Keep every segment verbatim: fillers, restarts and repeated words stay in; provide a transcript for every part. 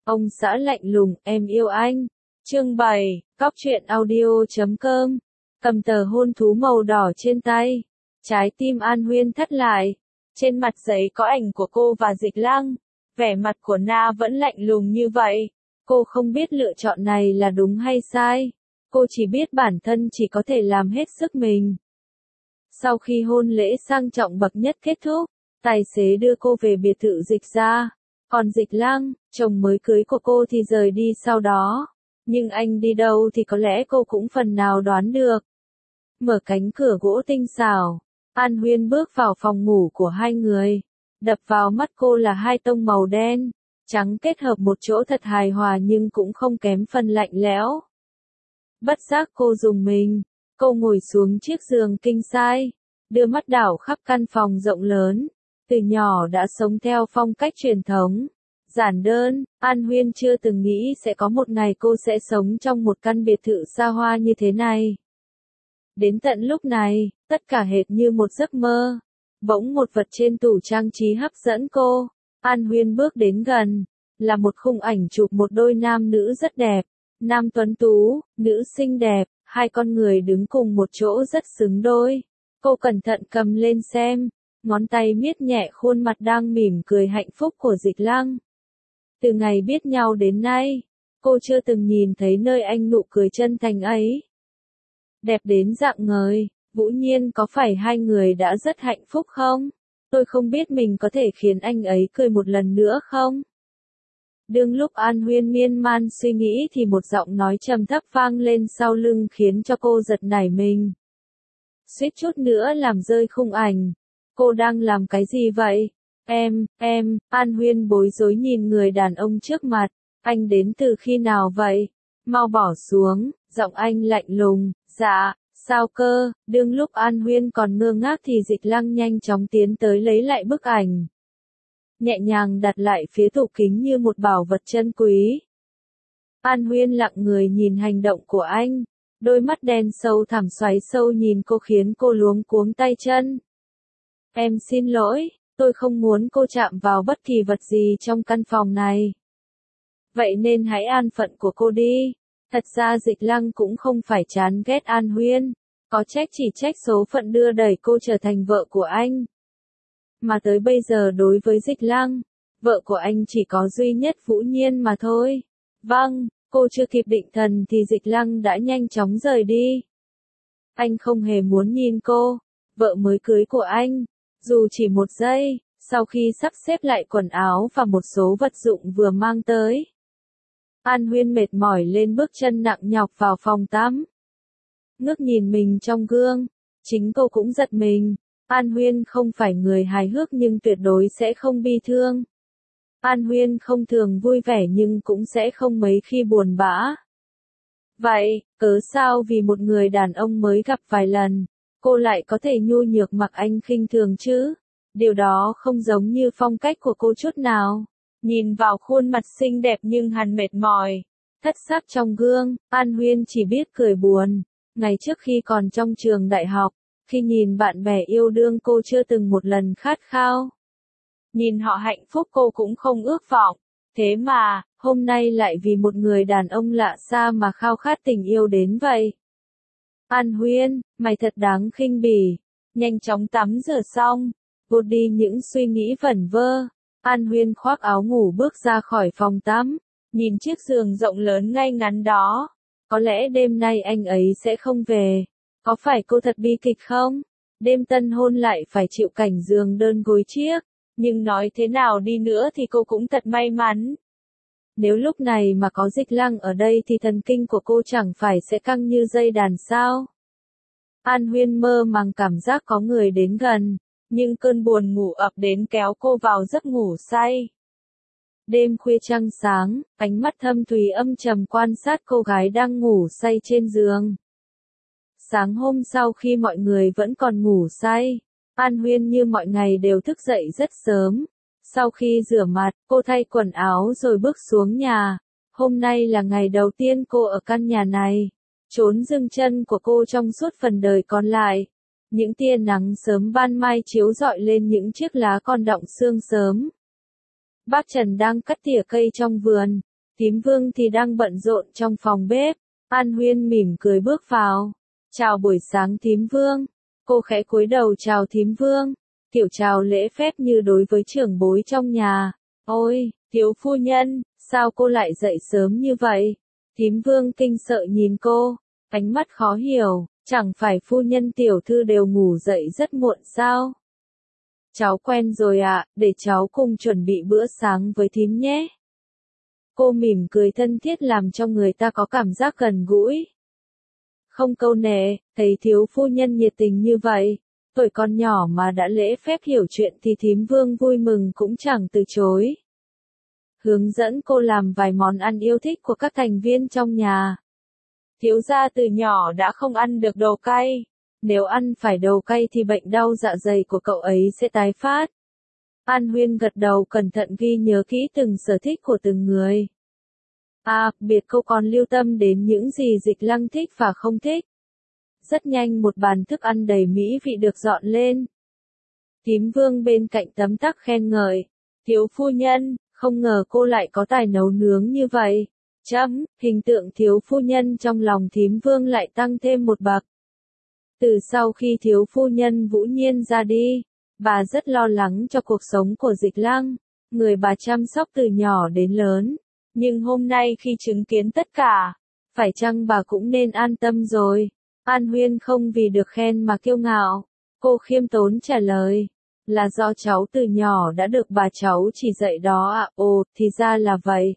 Ông xã lạnh lùng, em yêu anh. Chương bảy, Cóc truyện audio chấm com. Cầm tờ hôn thú màu đỏ trên tay. Trái tim An Huyên thắt lại. Trên mặt giấy có ảnh của cô và Dịch Lăng. Vẻ mặt của Na vẫn lạnh lùng như vậy. Cô không biết lựa chọn này là đúng hay sai. Cô chỉ biết bản thân chỉ có thể làm hết sức mình. Sau khi hôn lễ sang trọng bậc nhất kết thúc, tài xế đưa cô về biệt thự Dịch gia. Còn Dịch Lăng, chồng mới cưới của cô thì rời đi sau đó. Nhưng anh đi đâu thì có lẽ cô cũng phần nào đoán được. Mở cánh cửa gỗ tinh xảo, An Huyên bước vào phòng ngủ của hai người. Đập vào mắt cô là hai tông màu đen, trắng kết hợp một chỗ thật hài hòa nhưng cũng không kém phần lạnh lẽo. Bất giác cô rùng mình, cô ngồi xuống chiếc giường king size, đưa mắt đảo khắp căn phòng rộng lớn. Từ nhỏ đã sống theo phong cách truyền thống, giản đơn, An Huyên chưa từng nghĩ sẽ có một ngày cô sẽ sống trong một căn biệt thự xa hoa như thế này. Đến tận lúc này, tất cả hệt như một giấc mơ. Bỗng một vật trên tủ trang trí hấp dẫn cô. An Huyên bước đến gần, là một khung ảnh chụp một đôi nam nữ rất đẹp. Nam tuấn tú, nữ xinh đẹp, hai con người đứng cùng một chỗ rất xứng đôi. Cô cẩn thận cầm lên xem. Ngón tay miết nhẹ khuôn mặt đang mỉm cười hạnh phúc của Dịch Lăng. Từ ngày biết nhau đến nay, cô chưa từng nhìn thấy nơi anh nụ cười chân thành ấy. Đẹp đến rạng ngời, Vũ Nhiên có phải hai người đã rất hạnh phúc không? Tôi không biết mình có thể khiến anh ấy cười một lần nữa không? Đương lúc An Huyên miên man suy nghĩ thì một giọng nói trầm thấp vang lên sau lưng khiến cho cô giật nảy mình. Suýt chút nữa làm rơi khung ảnh. Cô đang làm cái gì vậy? Em, em, An Huyên bối rối nhìn người đàn ông trước mặt. Anh đến từ khi nào vậy? Mau bỏ xuống, giọng anh lạnh lùng. Dạ, sao cơ? Đương lúc An Huyên còn ngơ ngác thì Dịch Lăng nhanh chóng tiến tới lấy lại bức ảnh. Nhẹ nhàng đặt lại phía tủ kính như một bảo vật chân quý. An Huyên lặng người nhìn hành động của anh. Đôi mắt đen sâu thẳm xoáy sâu nhìn cô khiến cô luống cuống tay chân. Em xin lỗi, tôi không muốn cô chạm vào bất kỳ vật gì trong căn phòng này. Vậy nên hãy an phận của cô đi. Thật ra Dịch Lăng cũng không phải chán ghét An Huyên, có trách chỉ trách số phận đưa đẩy cô trở thành vợ của anh. Mà tới bây giờ đối với Dịch Lăng, vợ của anh chỉ có duy nhất Vũ Nhiên mà thôi. Vâng, cô chưa kịp định thần thì Dịch Lăng đã nhanh chóng rời đi. Anh không hề muốn nhìn cô, vợ mới cưới của anh. Dù chỉ một giây, sau khi sắp xếp lại quần áo và một số vật dụng vừa mang tới. An Huyên mệt mỏi lên bước chân nặng nhọc vào phòng tắm. Ngước nhìn mình trong gương, chính cô cũng giật mình. An Huyên không phải người hài hước nhưng tuyệt đối sẽ không bi thương. An Huyên không thường vui vẻ nhưng cũng sẽ không mấy khi buồn bã. Vậy, cớ sao vì một người đàn ông mới gặp vài lần, cô lại có thể nhu nhược mặc anh khinh thường chứ? Điều đó không giống như phong cách của cô chút nào. Nhìn vào khuôn mặt xinh đẹp nhưng hằn mệt mỏi, thất sắc trong gương, An Huyên chỉ biết cười buồn. Ngày trước khi còn trong trường đại học, khi nhìn bạn bè yêu đương cô chưa từng một lần khát khao. Nhìn họ hạnh phúc cô cũng không ước vọng. Thế mà, hôm nay lại vì một người đàn ông lạ xa mà khao khát tình yêu đến vậy. An Huyên, mày thật đáng khinh bỉ. Nhanh chóng tắm rửa xong, vụt đi những suy nghĩ vẩn vơ. An Huyên khoác áo ngủ bước ra khỏi phòng tắm, nhìn chiếc giường rộng lớn ngay ngắn đó. Có lẽ đêm nay anh ấy sẽ không về. Có phải cô thật bi kịch không? Đêm tân hôn lại phải chịu cảnh giường đơn gối chiếc. Nhưng nói thế nào đi nữa thì cô cũng thật may mắn. Nếu lúc này mà có Dịch Lăng ở đây thì thần kinh của cô chẳng phải sẽ căng như dây đàn sao? An Huyên mơ màng cảm giác có người đến gần, nhưng cơn buồn ngủ ập đến kéo cô vào giấc ngủ say. Đêm khuya trăng sáng, ánh mắt thâm thúy âm trầm quan sát cô gái đang ngủ say trên giường. Sáng hôm sau khi mọi người vẫn còn ngủ say, An Huyên như mọi ngày đều thức dậy rất sớm. Sau khi rửa mặt, cô thay quần áo rồi bước xuống nhà. Hôm nay là ngày đầu tiên cô ở căn nhà này. Chốn dừng chân của cô trong suốt phần đời còn lại. Những tia nắng sớm ban mai chiếu rọi lên những chiếc lá còn đọng sương sớm. Bác Trần đang cắt tỉa cây trong vườn. Thím Vương thì đang bận rộn trong phòng bếp. An Huyên mỉm cười bước vào. Chào buổi sáng thím Vương. Cô khẽ cúi đầu chào thím Vương. Kiểu chào lễ phép như đối với trưởng bối trong nhà. Ôi, thiếu phu nhân, sao cô lại dậy sớm như vậy? Thím Vương kinh sợ nhìn cô, ánh mắt khó hiểu, chẳng phải phu nhân tiểu thư đều ngủ dậy rất muộn sao? Cháu quen rồi ạ, à, để cháu cùng chuẩn bị bữa sáng với thím nhé. Cô mỉm cười thân thiết làm cho người ta có cảm giác gần gũi. Không câu nệ, thấy thiếu phu nhân nhiệt tình như vậy, tuổi con nhỏ mà đã lễ phép hiểu chuyện thì thím Vương vui mừng cũng chẳng từ chối. Hướng dẫn cô làm vài món ăn yêu thích của các thành viên trong nhà. Thiếu gia từ nhỏ đã không ăn được đồ cay. Nếu ăn phải đồ cay thì bệnh đau dạ dày của cậu ấy sẽ tái phát. An Huyên gật đầu cẩn thận ghi nhớ kỹ từng sở thích của từng người. À, biệt cô còn lưu tâm đến những gì Dịch Lăng thích và không thích. Rất nhanh một bàn thức ăn đầy mỹ vị được dọn lên. Thím Vương bên cạnh tấm tắc khen ngợi. Thiếu phu nhân, không ngờ cô lại có tài nấu nướng như vậy. Chấm, hình tượng thiếu phu nhân trong lòng thím Vương lại tăng thêm một bậc. Từ sau khi thiếu phu nhân Vũ Nhiên ra đi, bà rất lo lắng cho cuộc sống của Dịch Lăng, người bà chăm sóc từ nhỏ đến lớn. Nhưng hôm nay khi chứng kiến tất cả, phải chăng bà cũng nên an tâm rồi? An Huyên không vì được khen mà kiêu ngạo. Cô khiêm tốn trả lời. Là do cháu từ nhỏ đã được bà cháu chỉ dạy đó ạ. À, ồ, thì ra là vậy.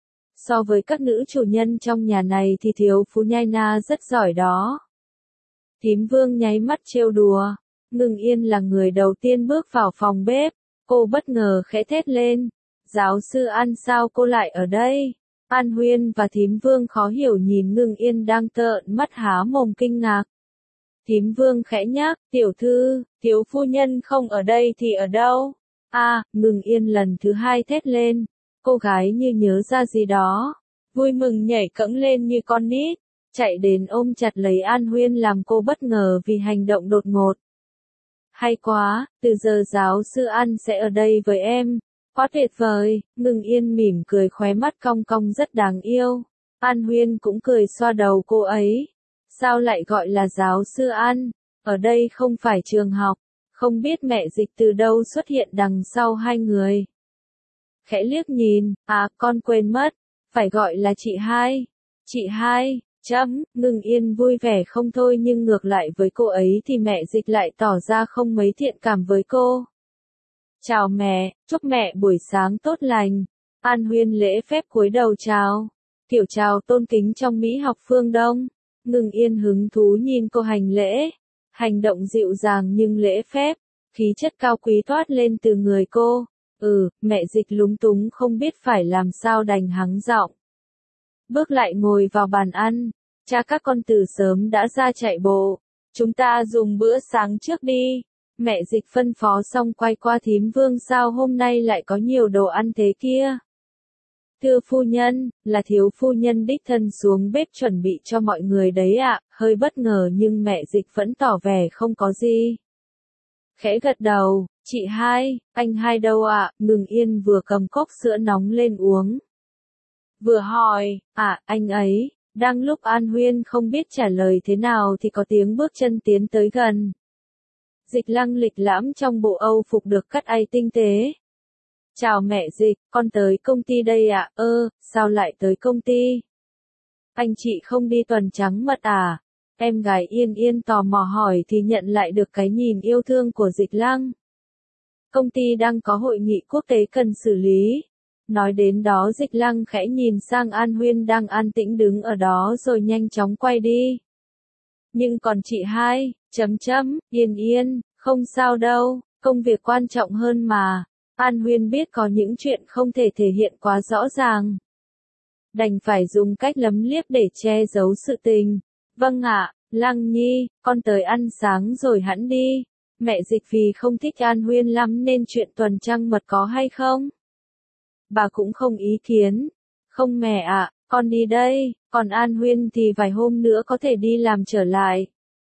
So với các nữ chủ nhân trong nhà này thì thiếu phu nhai na rất giỏi đó. Thím Vương nháy mắt trêu đùa. Ngưng Yên là người đầu tiên bước vào phòng bếp. Cô bất ngờ khẽ thét lên. Giáo sư An sao cô lại ở đây? An Huyên và thím Vương khó hiểu nhìn Ngưng Yên đang trợn mắt há mồm kinh ngạc. Thím Vương khẽ nhắc, tiểu thư, thiếu phu nhân không ở đây thì ở đâu? A, à, Ngưng Yên lần thứ hai thét lên. Cô gái như nhớ ra gì đó. Vui mừng nhảy cẫng lên như con nít. Chạy đến ôm chặt lấy An Huyên làm cô bất ngờ vì hành động đột ngột. Hay quá, từ giờ giáo sư An sẽ ở đây với em. Quá tuyệt vời, Ngưng Yên mỉm cười khóe mắt cong cong rất đáng yêu. An Huyên cũng cười xoa đầu cô ấy. Sao lại gọi là giáo sư An? Ở đây không phải trường học. Không biết mẹ Dịch từ đâu xuất hiện đằng sau hai người. Khẽ liếc nhìn, à con quên mất. Phải gọi là chị hai. Chị hai, chấm, Ngưng Yên vui vẻ không thôi nhưng ngược lại với cô ấy thì mẹ Dịch lại tỏ ra không mấy thiện cảm với cô. Chào mẹ, chúc mẹ buổi sáng tốt lành. An Huyên lễ phép cúi đầu chào. Kiểu chào tôn kính trong Mỹ học phương Đông. Ngưng Yên hứng thú nhìn cô hành lễ. Hành động dịu dàng nhưng lễ phép. Khí chất cao quý toát lên từ người cô. Ừ, mẹ Dịch lúng túng không biết phải làm sao đành hắng giọng. Bước lại ngồi vào bàn ăn. Cha các con từ sớm đã ra chạy bộ. Chúng ta dùng bữa sáng trước đi. Mẹ Dịch phân phó xong quay qua thím Vương sao hôm nay lại có nhiều đồ ăn thế kia. Thưa phu nhân, là thiếu phu nhân đích thân xuống bếp chuẩn bị cho mọi người đấy ạ, à, hơi bất ngờ nhưng mẹ Dịch vẫn tỏ vẻ không có gì. Khẽ gật đầu, chị hai, anh hai đâu ạ, à? Ngưng Yên vừa cầm cốc sữa nóng lên uống. Vừa hỏi, à, anh ấy, đang lúc An Huyên không biết trả lời thế nào thì có tiếng bước chân tiến tới gần. Dịch Lăng lịch lãm trong bộ Âu phục được cắt may tinh tế. Chào mẹ Dịch, con tới công ty đây ạ, à? Ơ, sao lại tới công ty? Anh chị không đi tuần trắng mật à? Em gái Yên Yên tò mò hỏi thì nhận lại được cái nhìn yêu thương của Dịch Lăng. Công ty đang có hội nghị quốc tế cần xử lý. Nói đến đó Dịch Lăng khẽ nhìn sang An Huyên đang an tĩnh đứng ở đó rồi nhanh chóng quay đi. Nhưng còn chị hai, chấm chấm, Yên Yên, không sao đâu, công việc quan trọng hơn mà. An Huyên biết có những chuyện không thể thể hiện quá rõ ràng. Đành phải dùng cách lấm liếc để che giấu sự tình. Vâng ạ, Lăng Nhi, con tới ăn sáng rồi hẵng đi. Mẹ Dịch vì không thích An Huyên lắm nên chuyện tuần trăng mật có hay không? Bà cũng không ý kiến. Không mẹ ạ, con đi đây, còn An Huyên thì vài hôm nữa có thể đi làm trở lại.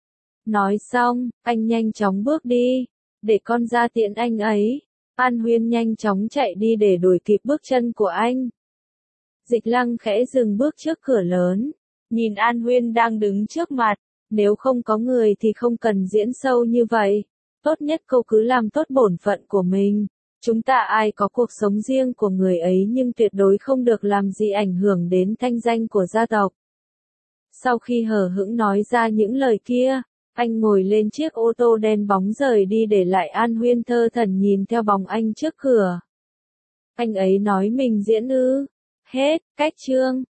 Nói xong, anh nhanh chóng bước đi, để con ra tiễn anh ấy. An Huyên nhanh chóng chạy đi để đuổi kịp bước chân của anh. Dịch Lăng khẽ dừng bước trước cửa lớn, nhìn An Huyên đang đứng trước mặt, nếu không có người thì không cần diễn sâu như vậy, tốt nhất cô cứ làm tốt bổn phận của mình. Chúng ta ai có cuộc sống riêng của người ấy nhưng tuyệt đối không được làm gì ảnh hưởng đến thanh danh của gia tộc. Sau khi hờ hững nói ra những lời kia, anh ngồi lên chiếc ô tô đen bóng rời đi để lại An Huyên thơ thẩn nhìn theo bóng anh trước cửa. Anh ấy nói mình diễn ư? Hết, cách chương.